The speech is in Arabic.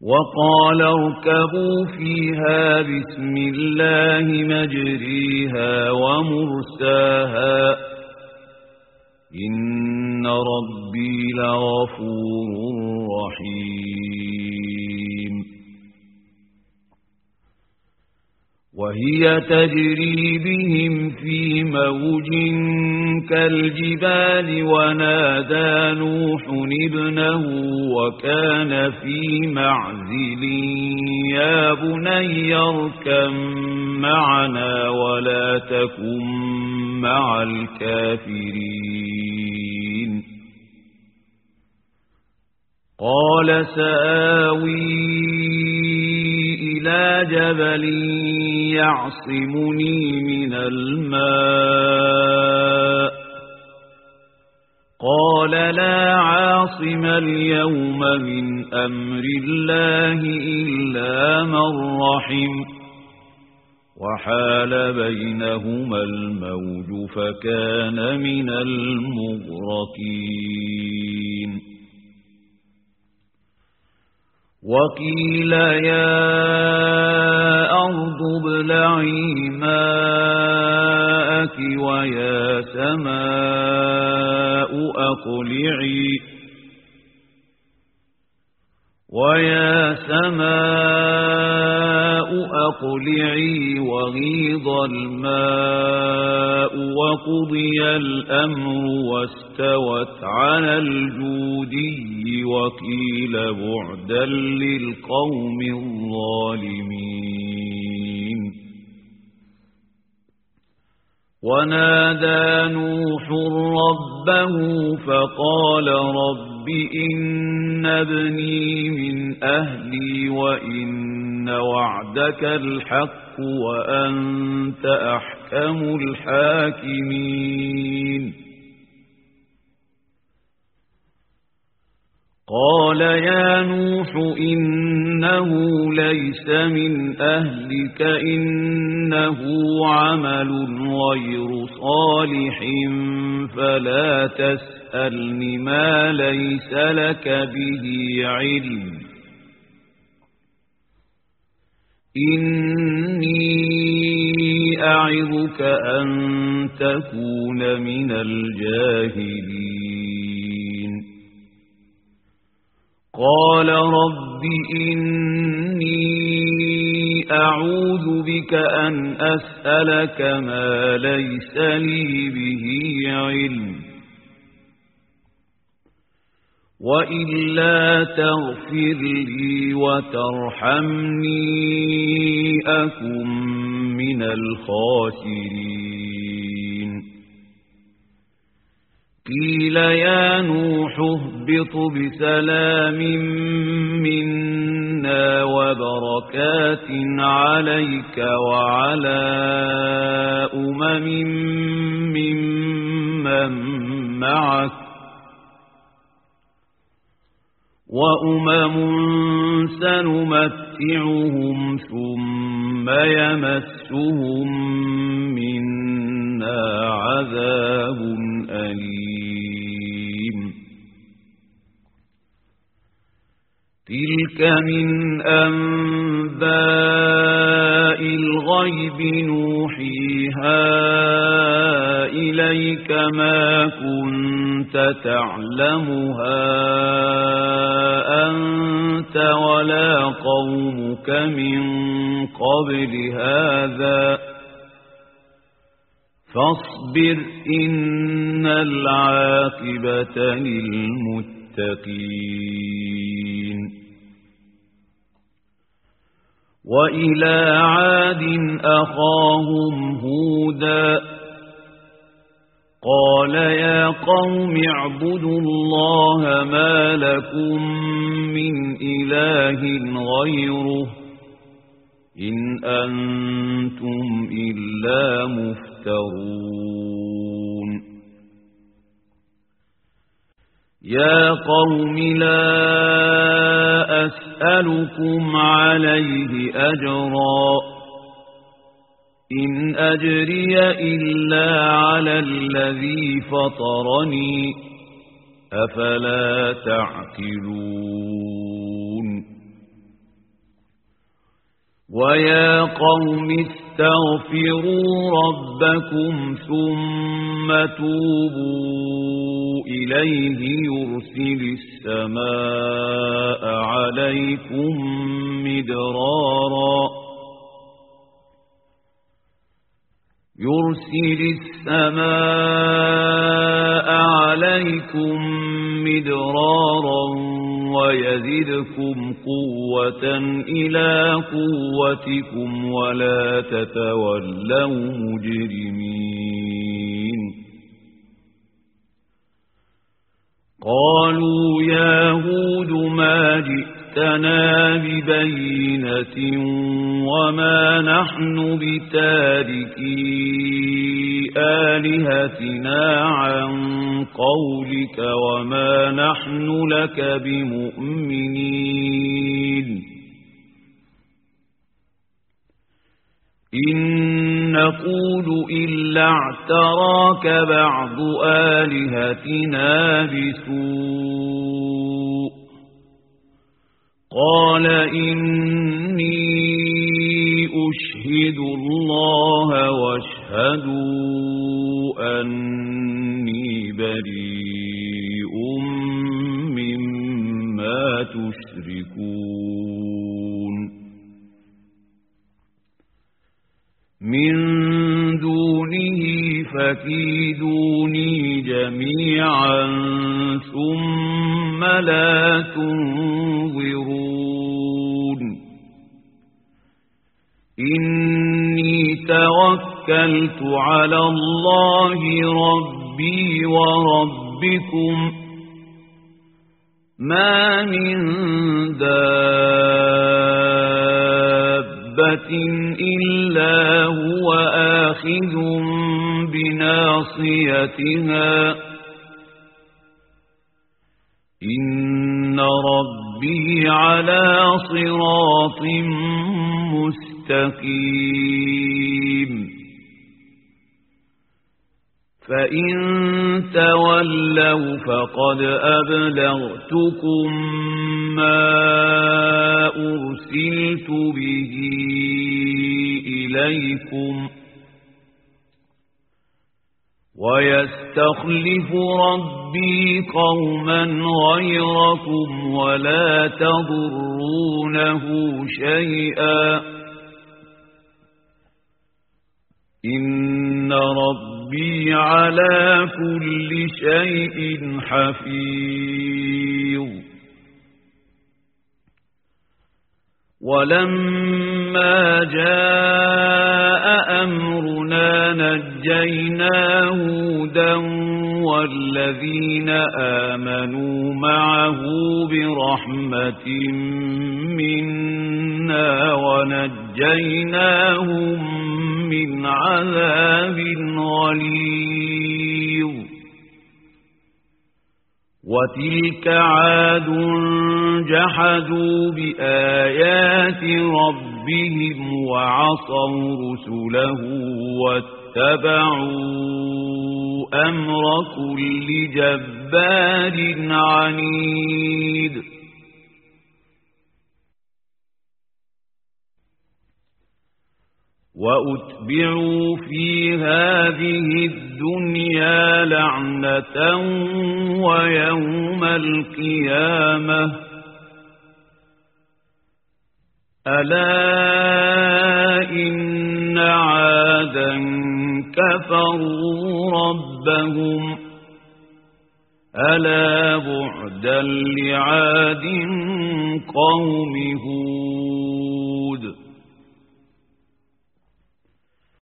وقال اركبوا فيها بسم الله مجريها ومرساها إن ربي لغفور رحيم وهي تجري بهم في موج كالجبال ونادى نوح ابنه وكان في معزل يا بني اركب معنا ولا تكن مع الكافرين قال سآوي إلى جبل يعصمني من الماء قال لا عاصم اليوم من أمر الله إلا من رحم وحال بينهما الموج فكان من المغرقين وقيل يا أرض ابلعي ماءك ويا سماء أقلعي وغيض الماء وقضي الأمر واستوت على الجودي وقيل بعدا للقوم الظالمين ونادى نوح ربه فقال رب إن ابني من أهلي وإن وعدك الحق وأنت أحكم الحاكمين قال يا نوح إنه ليس من أهلك إنه عمل غير صالح فلا تسألني ما ليس لك به علم إني أعظك أن تكون من الجاهلين قال رب إني أعوذ بك أن أسألك ما ليس لي به علم وإلا تغفر لي وترحمني أكن من الخاسرين قيل يا نوح اهبط بسلام منا وبركات عليك وعلى ممن معك وأمم سنمتعهم ثم يمسهم منا عذاب أليم تلك من أنباء الغيب نوحيها إليك ما كنت تعلمها أنت ولا قومك من قبل هذا فاصبر إن العاقبة للمتقين وإلى عاد أخاهم هودا قال يا قوم اعبدوا الله ما لكم من إله غيره إن أنتم إلا مفترون يا قوم لا أسألكم عليه أجرا إن أجري إلا على الذي فطرني أفلا تعقلون ويا قوم استغفروا ربكم ثم توبوا إليه يرسل السماء عليكم مدرارا ويزدكم قوة إلى قوتكم ولا تتولوا مجرمين قالوا يا هود ما جئتنا ببينة وما نحن بتاركي آلهتنا عن قولك وما نحن لك بمؤمنين إن نقول إلا اعتراك بعض آلهتنا بسوء قال إني أشهد الله واشهدوا أني بريء مما تشركون من دونه فكيدوني جميعا ثم لا تنظرون إني توكلت على الله ربي وربكم ما من دابة إلا هو آخذ بناصيتها إن ربي على صراط مستقيم فإن تولوا فقد أبلغتكم ما أرسلت به إليكم ويستخلف ربي قوما غيركم ولا تضرونه شيئا إن ربي على كل شيء حفيظ ولما جاء أمرنا نجينا هودا والذين آمنوا معه برحمة منا ونجيناهم من عذاب غليظ وتلك عاد جحدوا بآيات ربهم وعصوا رسله واتبعوا أمر كل جبار عنيد وأتبعوا في هذه الدنيا لعنة ويوم القيامة ألا إن عادا كفروا ربهم ألا بعدا لعاد قوم هود